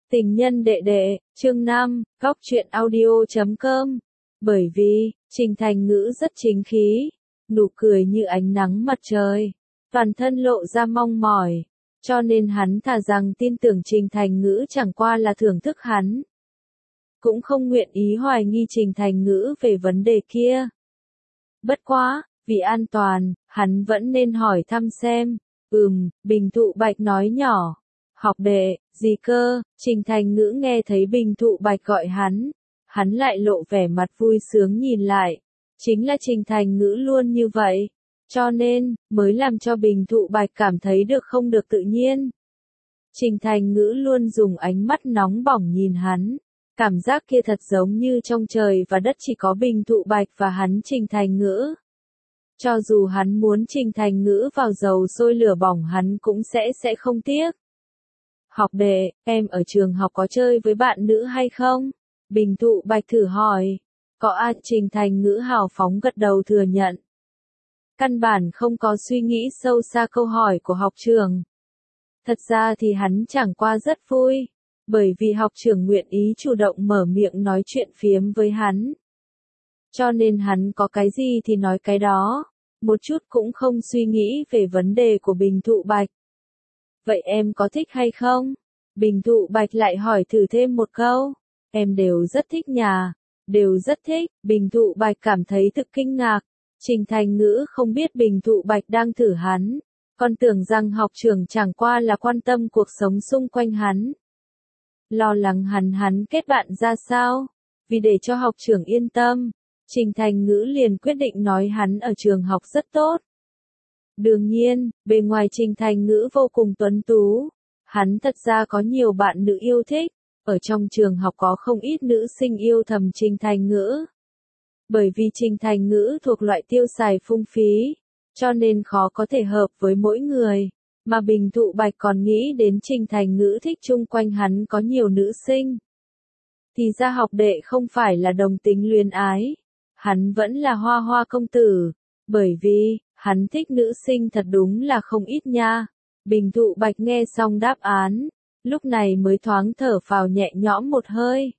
Tình nhân đệ đệ, chương 5, góc truyện audio.com. Bởi vì, Trình Thành Ngữ rất chính khí, nụ cười như ánh nắng mặt trời, toàn thân lộ ra mong mỏi, cho nên hắn thà rằng tin tưởng Trình Thành Ngữ chẳng qua là thưởng thức hắn. Cũng không nguyện ý hoài nghi Trình Thành Ngữ về vấn đề kia. Bất quá, vì an toàn, hắn vẫn nên hỏi thăm xem. Bình Thụ Bạch nói nhỏ. Học đệ, gì cơ? Trình Thành Ngữ nghe thấy Bình Thụ Bạch gọi hắn lại lộ vẻ mặt vui sướng nhìn lại. Chính là Trình Thành Ngữ luôn như vậy, cho nên, mới làm cho Bình Thụ Bạch cảm thấy được không được tự nhiên. Trình Thành Ngữ luôn dùng ánh mắt nóng bỏng nhìn hắn, cảm giác kia thật giống như trong trời và đất chỉ có Bình Thụ Bạch và hắn Trình Thành Ngữ. Cho dù hắn muốn Trình Thành Ngữ vào dầu sôi lửa bỏng hắn cũng sẽ không tiếc. Học đệ, em ở trường học có chơi với bạn nữ hay không? Bình Thụ Bạch thử hỏi. Có Trình Thành Ngữ hào phóng gật đầu thừa nhận. Căn bản không có suy nghĩ sâu xa câu hỏi của học trưởng. Thật ra thì hắn chẳng qua rất vui, bởi vì học trưởng nguyện ý chủ động mở miệng nói chuyện phiếm với hắn. Cho nên hắn có cái gì thì nói cái đó, một chút cũng không suy nghĩ về vấn đề của Bình Thụ Bạch. Vậy em có thích hay không? Bình Thụ Bạch lại hỏi thử thêm một câu. Em đều rất thích nhà, đều rất thích. Bình Thụ Bạch cảm thấy thực kinh ngạc. Trình Thành Ngữ không biết Bình Thụ Bạch đang thử hắn, còn tưởng rằng học trưởng chẳng qua là quan tâm cuộc sống xung quanh hắn. Lo lắng hắn kết bạn ra sao? Vì để cho học trưởng yên tâm, Trình Thành Ngữ liền quyết định nói hắn ở trường học rất tốt. Đương nhiên, bề ngoài Trình Thành Ngữ vô cùng tuấn tú, hắn thật ra có nhiều bạn nữ yêu thích, ở trong trường học có không ít nữ sinh yêu thầm Trình Thành Ngữ. Bởi vì Trình Thành Ngữ thuộc loại tiêu xài phung phí, cho nên khó có thể hợp với mỗi người, mà Bình Thụ Bạch còn nghĩ đến Trình Thành Ngữ thích chung quanh hắn có nhiều nữ sinh. Thì ra học đệ không phải là đồng tính luyến ái, hắn vẫn là hoa hoa công tử, bởi vì, hắn thích nữ sinh thật đúng là không ít nha. Bình Thụ Bạch nghe xong đáp án, lúc này mới thoáng thở phào nhẹ nhõm một hơi.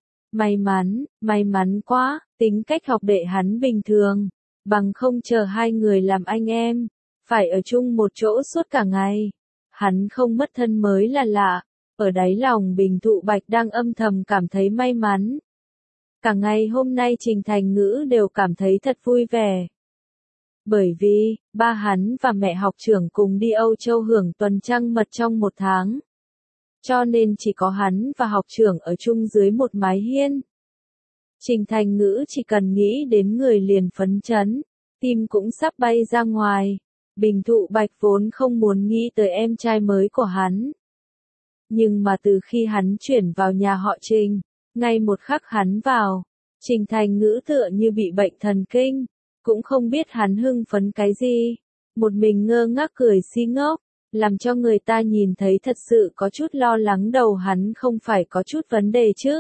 May mắn quá, tính cách học đệ hắn bình thường, bằng không chờ hai người làm anh em, phải ở chung một chỗ suốt cả ngày. Hắn không mất thân mới là lạ, ở đáy lòng Bình Thụ Bạch đang âm thầm cảm thấy may mắn. Cả ngày hôm nay Trình Thành Ngữ đều cảm thấy thật vui vẻ. Bởi vì, ba hắn và mẹ học trưởng cùng đi Âu Châu hưởng tuần trăng mật trong một tháng. Cho nên chỉ có hắn và học trưởng ở chung dưới một mái hiên. Trình Thành Ngữ chỉ cần nghĩ đến người liền phấn chấn, tim cũng sắp bay ra ngoài. Bình Thụ Bạch vốn không muốn nghĩ tới em trai mới của hắn. Nhưng mà từ khi hắn chuyển vào nhà họ Trình, ngay một khắc hắn vào, Trình Thành Ngữ tựa như bị bệnh thần kinh, cũng không biết hắn hưng phấn cái gì. Một mình ngơ ngác cười si ngốc, làm cho người ta nhìn thấy thật sự có chút lo lắng đầu hắn không phải có chút vấn đề chứ.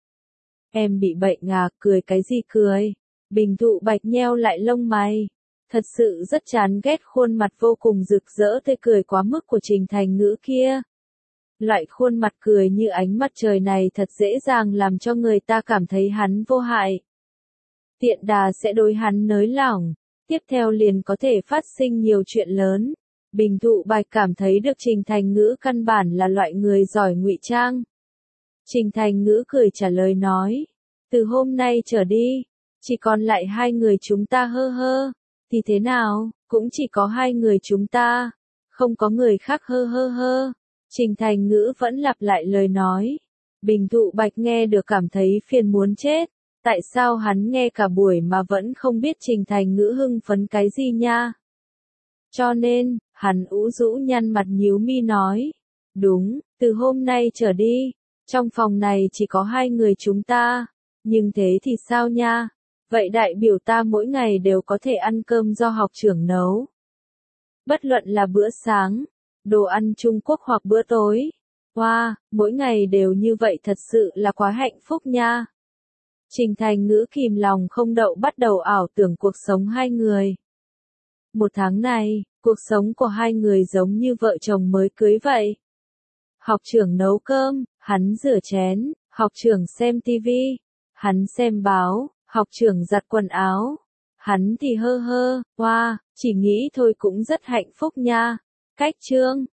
Em bị bệnh à, cười cái gì cười? Bình Thụ Bạch nheo lại lông mày. Thật sự rất chán ghét khuôn mặt vô cùng rực rỡ tươi cười quá mức của Trình Thành Ngữ kia. Loại khuôn mặt cười như ánh mặt trời này thật dễ dàng làm cho người ta cảm thấy hắn vô hại. Tiện đà sẽ đối hắn nới lỏng, tiếp theo liền có thể phát sinh nhiều chuyện lớn. Bình Thụ Bạch cảm thấy được Trình Thành Ngữ căn bản là loại người giỏi ngụy trang. Trình Thành Ngữ cười trả lời nói, từ hôm nay trở đi, chỉ còn lại hai người chúng ta hơ, thì thế nào, cũng chỉ có hai người chúng ta, không có người khác hơ. Trình Thành Ngữ vẫn lặp lại lời nói. Bình Thụ Bạch nghe được cảm thấy phiền muốn chết. Tại sao hắn nghe cả buổi mà vẫn không biết Trình Thành Ngữ hưng phấn cái gì nha? Cho nên, hắn ủ rũ nhăn mặt nhíu mi nói. Đúng, từ hôm nay trở đi, trong phòng này chỉ có hai người chúng ta. Nhưng thế thì sao nha? Vậy đại biểu ta mỗi ngày đều có thể ăn cơm do học trưởng nấu. Bất luận là bữa sáng, đồ ăn Trung Quốc hoặc bữa tối. Wow, mỗi ngày đều như vậy thật sự là quá hạnh phúc nha. Trình Thành Ngữ kìm lòng không đậu bắt đầu ảo tưởng cuộc sống hai người. Một tháng này, cuộc sống của hai người giống như vợ chồng mới cưới vậy. Học trưởng nấu cơm, Hắn rửa chén, học trưởng xem tivi. Hắn xem báo, học trưởng giặt quần áo. Hắn thì hơ hơ, wow, chỉ nghĩ thôi cũng rất hạnh phúc nha. Cách chương